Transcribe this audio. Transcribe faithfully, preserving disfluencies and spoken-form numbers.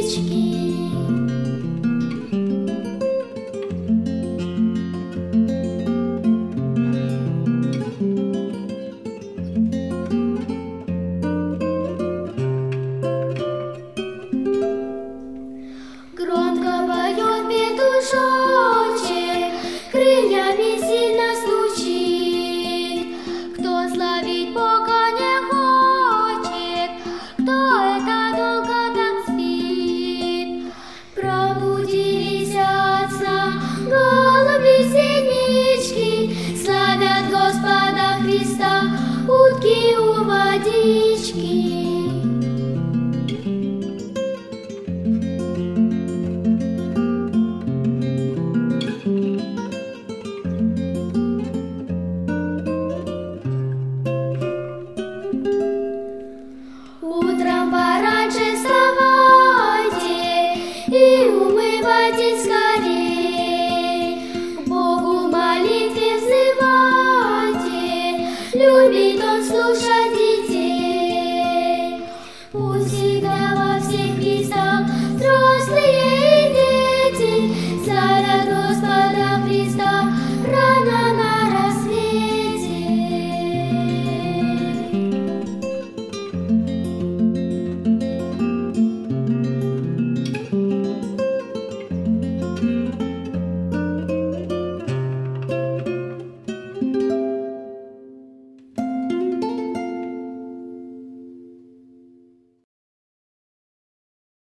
Громко поет петушочек, крыльями сильно стучит. Кто славить Бога не хочет, кто это долго так спит? Пробудились от сна голуби-синички, славят Господа Христа утки у водички. Утром пораньше вставайте и умывайтесь скорей, Богу в молитве взывайте, любит Он слушать детей. Пусть всегда во всех местах взрослые и дети славят Господа Христа рано на рассвете. Thank you.